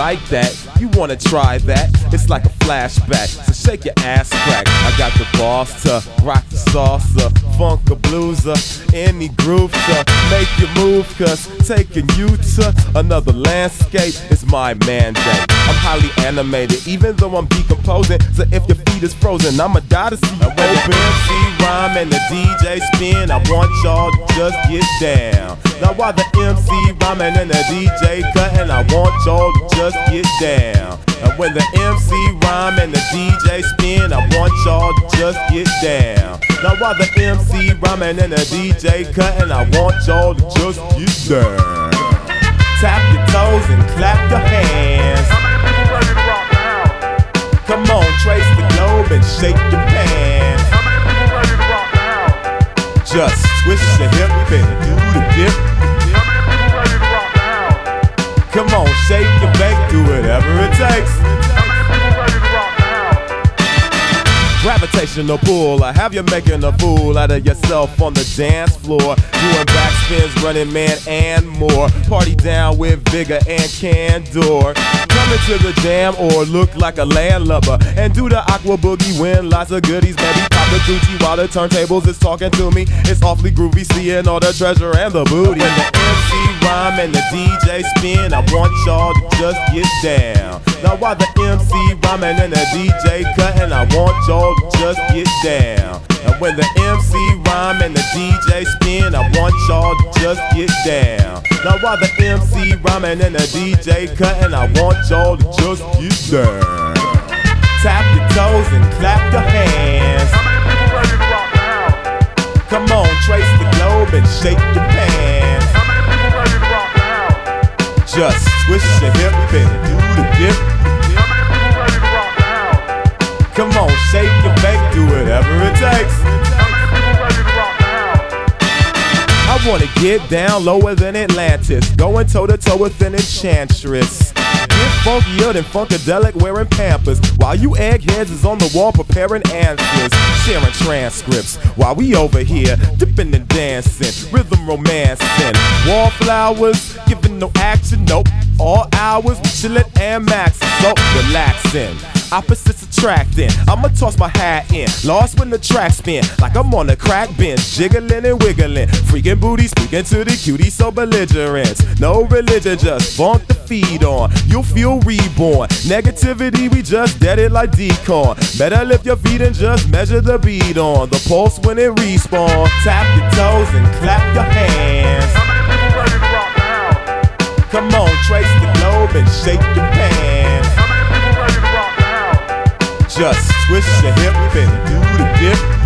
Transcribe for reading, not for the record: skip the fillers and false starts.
like that? You wanna try that? It's like a flashback, so shake your ass crack. I got the boss to rock the salsa, funk a blueser, any groove to make you move, cause taking you to another landscape is my mandate. I'm highly animated, even though I'm decomposing, so if your feet is frozen, I'ma die to see you open. MC rhyme and the DJ spin, I want y'all to just get down. Now while the MC rhyming and the DJ cutting, I want y'all to just get down. And when the MC rhyme and the DJ spin, I want y'all to just get down. Now while the MC rhyming and the DJ cutting, I want y'all to just get down. Tap your toes and clap your hands. Come on, trace the globe and shake your pants. Just twist your hip and do the dip. Come on, shake and bake, do whatever it takes. Gravitational pull, I have you making a fool out of yourself on the dance floor, doing backspins, running man, and more. Party down with vigor and candor. Coming to the jam or look like a landlubber and do the aqua boogie, win lots of goodies. Maybe pop the Gucci while the turntables is talking to me. It's awfully groovy, seeing all the treasure and the booty. When the MC rhyme and the DJ spin, I want y'all to just get down. Now while the MC rhyming and the DJ cutting, I want y'all to just get down. And when the MC rhyme and the DJ spin, I want y'all to just get down. Now while the MC rhyming and the DJ cutting, I want y'all to just get down. Tap your toes and clap your hands. Come on, trace the globe and shake your pants. Just twist your hip and do the dip. Come on, shake and bake, do whatever it takes. I wanna get down lower than Atlantis, going toe to toe with an enchantress. Get funkier than Funkadelic wearing Pampers, while you eggheads is on the wall preparing answers, sharing transcripts, while we over here dipping and dancing, rhythm romancing, wallflowers, giving no action, nope. All hours we chillin' and maxin', so relaxing. Opposites attracting, I'ma toss my hat in, lost when the track spin, like I'm on a crack bench, jiggling and wiggling, freaking booty, speaking to the cutie, so belligerent. No religion, just funk the feed on, you'll feel reborn. Negativity, we just dead it like decorn. Better lift your feet and just measure the beat on the pulse when it respawn. Tap your toes and clap your hands. Come on, trace the globe and shake your pants. Just twist your hip and do the dip.